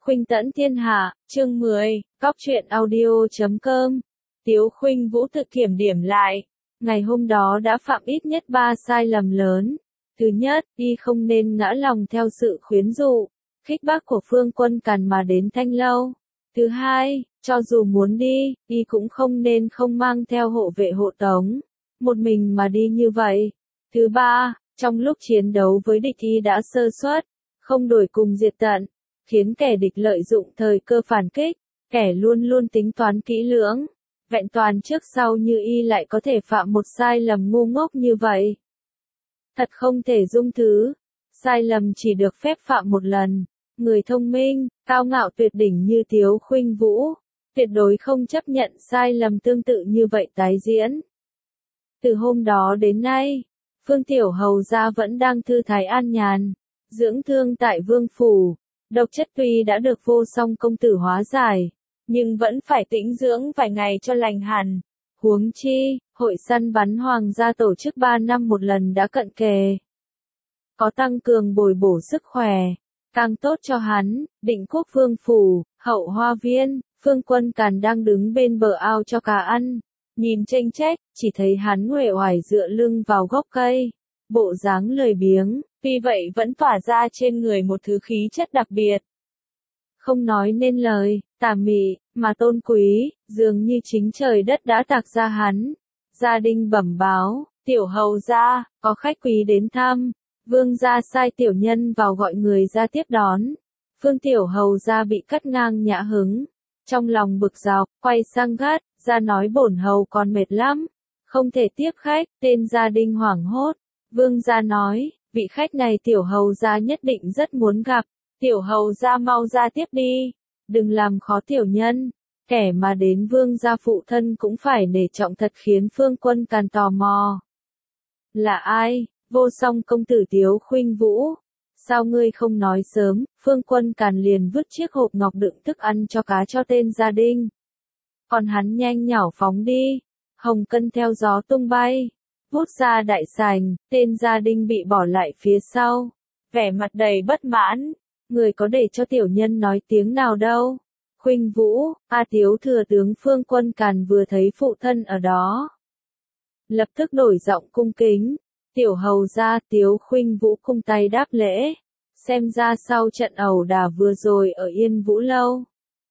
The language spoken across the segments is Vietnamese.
Khuynh tẫn thiên hạ, chương 10, Góc truyện audio.com. Tiếu Khuynh Vũ tự kiểm điểm lại. Ngày hôm đó đã phạm ít nhất 3 sai lầm lớn. Thứ nhất, y không nên ngã lòng theo sự khuyến dụ, khích bác của Phương Quân Càn mà đến Thanh Lâu. Thứ hai, cho dù muốn đi, y cũng không nên không mang theo hộ vệ hộ tống, một mình mà đi như vậy. Thứ ba, trong lúc chiến đấu với địch y đã sơ suất, không đuổi cùng diệt tận, khiến kẻ địch lợi dụng thời cơ phản kích, kẻ luôn luôn tính toán kỹ lưỡng, vẹn toàn trước sau như y lại có thể phạm một sai lầm ngu ngốc như vậy. Thật không thể dung thứ, sai lầm chỉ được phép phạm một lần, người thông minh, cao ngạo tuyệt đỉnh như Tiếu Khuynh Vũ, tuyệt đối không chấp nhận sai lầm tương tự như vậy tái diễn. Từ hôm đó đến nay, Phương Tiểu Hầu gia vẫn đang thư thái an nhàn, dưỡng thương tại Vương Phủ. Độc chất tuy đã được Vô Song công tử hóa giải, nhưng vẫn phải tĩnh dưỡng vài ngày cho lành hẳn. Huống chi, hội săn bắn hoàng gia tổ chức 3 năm một lần đã cận kề. Có tăng cường bồi bổ sức khỏe, càng tốt cho hắn. Định Quốc Vương Phủ, Hậu Hoa Viên, Phương Quân Càn đang đứng bên bờ ao cho cá ăn, nhìn chênh chách, chỉ thấy hắn uể oải dựa lưng vào gốc cây, bộ dáng lười biếng, tuy vậy vẫn tỏa ra trên người một thứ khí chất đặc biệt. Không nói nên lời, tà mị, mà tôn quý, dường như chính trời đất đã tạc ra hắn. Gia đình bẩm báo, Tiểu Hầu gia, có khách quý đến thăm. Vương gia sai tiểu nhân vào gọi người ra tiếp đón. Phương Tiểu Hầu gia bị cắt ngang nhã hứng, trong lòng bực dọc, quay sang gắt, ra nói bổn hầu còn mệt lắm, không thể tiếp khách. Tên gia đình hoảng hốt. Vương gia nói, vị khách này Tiểu Hầu gia nhất định rất muốn gặp, Tiểu Hầu gia mau ra tiếp đi, đừng làm khó tiểu nhân. Kẻ mà đến Vương gia phụ thân cũng phải nể trọng thật, khiến Phương Quân Càn tò mò. Là ai? Vô Song công tử Tiếu Khuynh Vũ. Sao ngươi không nói sớm? Phương Quân Càn liền vứt chiếc hộp ngọc đựng thức ăn cho cá cho tên gia đình. Còn hắn nhanh nhảu phóng đi, hồng cân theo gió tung bay. Vút ra đại sảnh, tên gia đình bị bỏ lại phía sau, vẻ mặt đầy bất mãn. Người có để cho tiểu nhân nói tiếng nào đâu? Khuynh Vũ, Tiếu thừa tướng Phương Quân Càn vừa thấy phụ thân ở đó, lập tức đổi giọng cung kính. Tiểu Hầu gia. Tiếu Khuynh Vũ cung tay đáp lễ. Xem ra sau trận ẩu đả vừa rồi ở Yên Vũ Lâu,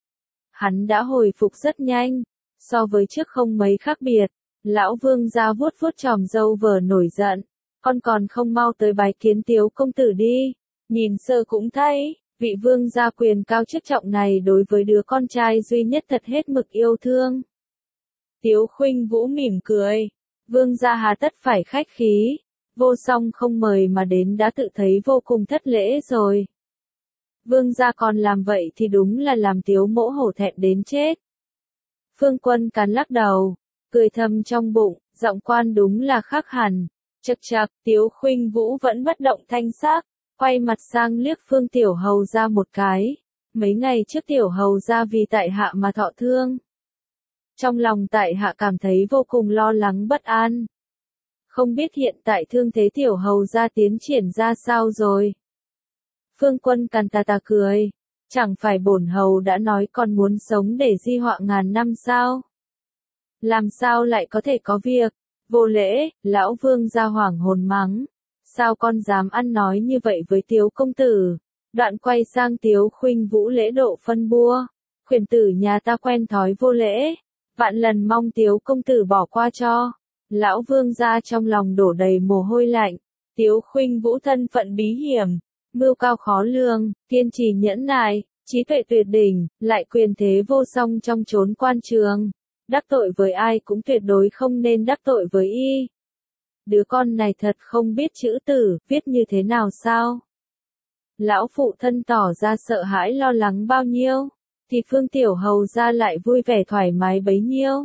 hắn đã hồi phục rất nhanh, so với trước không mấy khác biệt. Lão Vương gia vuốt vuốt chòm râu vờ nổi giận, con còn không mau tới bái kiến Tiếu công tử đi. Nhìn sơ cũng thấy, vị vương gia quyền cao chức trọng này đối với đứa con trai duy nhất thật hết mực yêu thương. Tiếu Khuynh Vũ mỉm cười, vương gia hà tất phải khách khí, Vô Song không mời mà đến đã tự thấy vô cùng thất lễ rồi. Vương gia còn làm vậy thì đúng là làm Tiếu mỗ hổ thẹn đến chết. Phương Quân Càn lắc đầu, cười thầm trong bụng, giọng quan đúng là khác hẳn. Chậc chậc, Tiếu Khuynh Vũ vẫn bất động thanh sắc, quay mặt sang liếc Phương Tiểu Hầu gia một cái. Mấy ngày trước Tiểu Hầu gia vì tại hạ mà thọ thương, trong lòng tại hạ cảm thấy vô cùng lo lắng bất an. Không biết hiện tại thương thế Tiểu Hầu gia tiến triển ra sao rồi? Phương Quân Càn tà tà cười, chẳng phải bổn hầu đã nói con muốn sống để di họa ngàn năm sao? Làm sao lại có thể có việc? Vô lễ. Lão Vương gia hoảng hồn mắng. Sao con dám ăn nói như vậy với Tiếu công tử? Đoạn quay sang Tiếu Khuynh Vũ lễ độ phân bua. Khuyển tử nhà ta quen thói vô lễ, vạn lần mong Tiếu công tử bỏ qua cho. Lão Vương gia trong lòng đổ đầy mồ hôi lạnh. Tiếu Khuynh Vũ thân phận bí hiểm, mưu cao khó lường, kiên trì nhẫn nại, trí tuệ tuyệt đỉnh, lại quyền thế vô song trong chốn quan trường. Đắc tội với ai cũng tuyệt đối không nên đắc tội với y. Đứa con này thật không biết chữ tử, viết như thế nào sao? Lão phụ thân tỏ ra sợ hãi lo lắng bao nhiêu, thì Phương Tiểu Hầu gia lại vui vẻ thoải mái bấy nhiêu.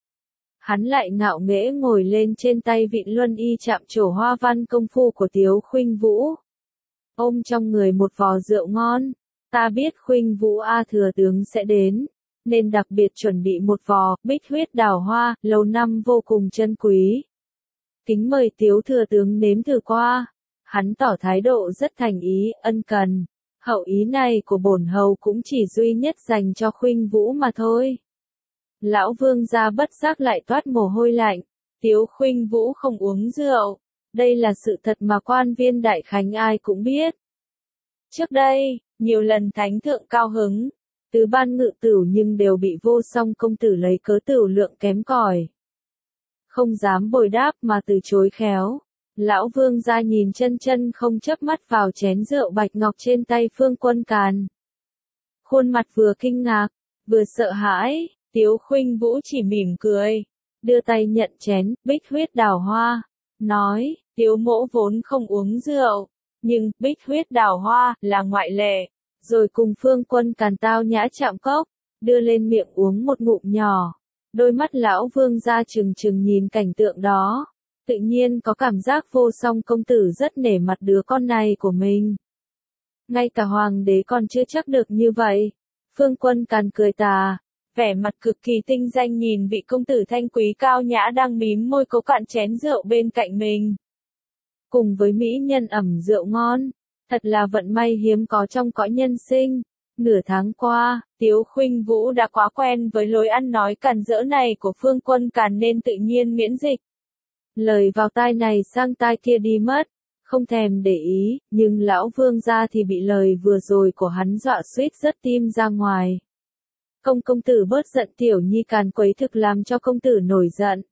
Hắn lại ngạo nghễ ngồi lên trên tay vịn luân y chạm trổ hoa văn công phu của Tiếu Khuynh Vũ, ôm trong người một vò rượu ngon. Ta biết Khuynh Vũ thừa tướng sẽ đến, nên đặc biệt chuẩn bị một vò bích huyết đào hoa, lâu năm vô cùng chân quý. Kính mời Tiếu thừa tướng nếm thử qua. Hắn tỏ thái độ rất thành ý, ân cần. Hậu ý này của bổn hầu cũng chỉ duy nhất dành cho Khuynh Vũ mà thôi. Lão vương gia bất giác lại toát mồ hôi lạnh. Tiếu Khuynh Vũ không uống rượu. Đây là sự thật mà quan viên đại khánh ai cũng biết. Trước đây, nhiều lần thánh thượng cao hứng, tứ ban ngự tửu nhưng đều bị Vô Song công tử lấy cớ tửu lượng kém cỏi, không dám bồi đáp mà từ chối khéo. Lão vương gia nhìn chân chân không chớp mắt vào chén rượu bạch ngọc trên tay Phương Quân Càn. Khuôn mặt vừa kinh ngạc, vừa sợ hãi, Tiếu Khuynh Vũ chỉ mỉm cười, đưa tay nhận chén, Bích huyết đào hoa, nói, Tiếu mỗ vốn không uống rượu, nhưng, Bích huyết đào hoa, là ngoại lệ, rồi cùng Phương Quân Càn tao nhã chạm cốc, đưa lên miệng uống một ngụm nhỏ. Đôi mắt lão vương gia trừng trừng nhìn cảnh tượng đó, tự nhiên có cảm giác Vô Song công tử rất nể mặt đứa con này của mình. Ngay cả hoàng đế còn chưa chắc được như vậy. Phương Quân Càn cười tà, vẻ mặt cực kỳ tinh danh nhìn vị công tử thanh quý cao nhã đang mím môi cố cạn chén rượu bên cạnh mình. Cùng với mỹ nhân ẩm rượu ngon, thật là vận may hiếm có trong cõi nhân sinh. Nửa tháng qua, Tiếu Khuynh Vũ đã quá quen với lối ăn nói càn rỡ này của Phương Quân Càn nên tự nhiên miễn dịch. Lời vào tai này sang tai kia đi mất, không thèm để ý, nhưng lão vương gia thì bị lời vừa rồi của hắn dọa suýt rớt tim ra ngoài. Công tử bớt giận, tiểu nhi càn quấy thực làm cho công tử nổi giận.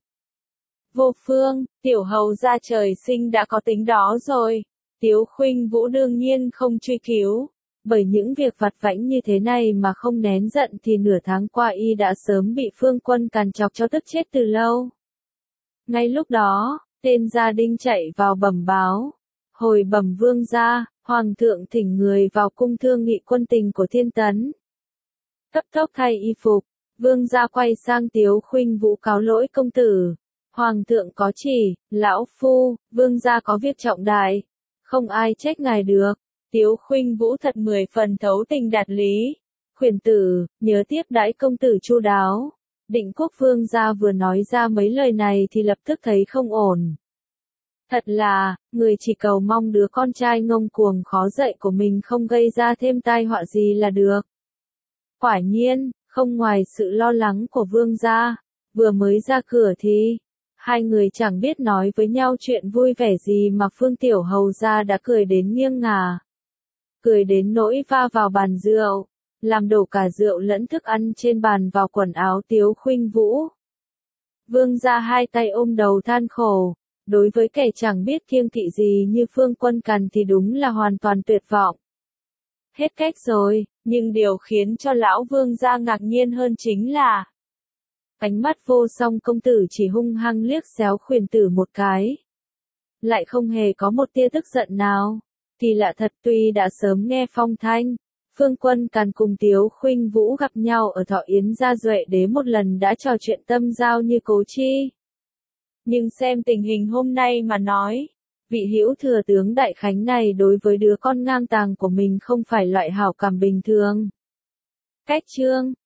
Vô Phương, tiểu hầu gia trời sinh đã có tính đó rồi. Tiếu Khuynh Vũ đương nhiên không truy cứu. Bởi những việc vặt vãnh như thế này mà không nén giận thì nửa tháng qua y đã sớm bị Phương Quân Càn chọc cho tức chết từ lâu. Ngay lúc đó, tên gia đinh chạy vào bẩm báo. Hồi bẩm vương gia, hoàng thượng thỉnh người vào cung thương nghị quân tình của Thiên Tấn. Cấp tốc thay y phục, vương gia quay sang Tiếu Khuynh Vũ cáo lỗi công tử. Hoàng thượng có chỉ, lão phu, vương gia có việc trọng đại, không ai trách ngài được. Tiếu Khuynh Vũ thật 10 phần thấu tình đạt lý. Khuyển tử, nhớ tiếp đãi công tử chu đáo. Định Quốc vương gia vừa nói ra mấy lời này thì lập tức thấy không ổn. Thật là, người chỉ cầu mong đứa con trai ngông cuồng khó dạy của mình không gây ra thêm tai họa gì là được. Quả nhiên, không ngoài sự lo lắng của vương gia, vừa mới ra cửa thì hai người chẳng biết nói với nhau chuyện vui vẻ gì mà Phương Tiểu Hầu gia đã cười đến nghiêng ngả. Cười đến nỗi va vào bàn rượu, làm đổ cả rượu lẫn thức ăn trên bàn vào quần áo Tiếu Khuynh Vũ. Vương gia hai tay ôm đầu than khổ, đối với kẻ chẳng biết kiêng kỵ gì như Phương Quân Càn thì đúng là hoàn toàn tuyệt vọng. Hết cách rồi, nhưng điều khiến cho lão vương gia ngạc nhiên hơn chính là ánh mắt Vô Song công tử chỉ hung hăng liếc xéo Khuyển tử một cái, lại không hề có một tia tức giận nào. Kỳ lạ thật, tuy đã sớm nghe phong thanh, Phương Quân Càn cùng Tiếu Khuynh Vũ gặp nhau ở Thọ Yến gia Duệ Đế một lần đã trò chuyện tâm giao như cố chi. Nhưng xem tình hình hôm nay mà nói, vị hữu thừa tướng đại khánh này đối với đứa con ngang tàng của mình không phải loại hảo cảm bình thường. Cách chương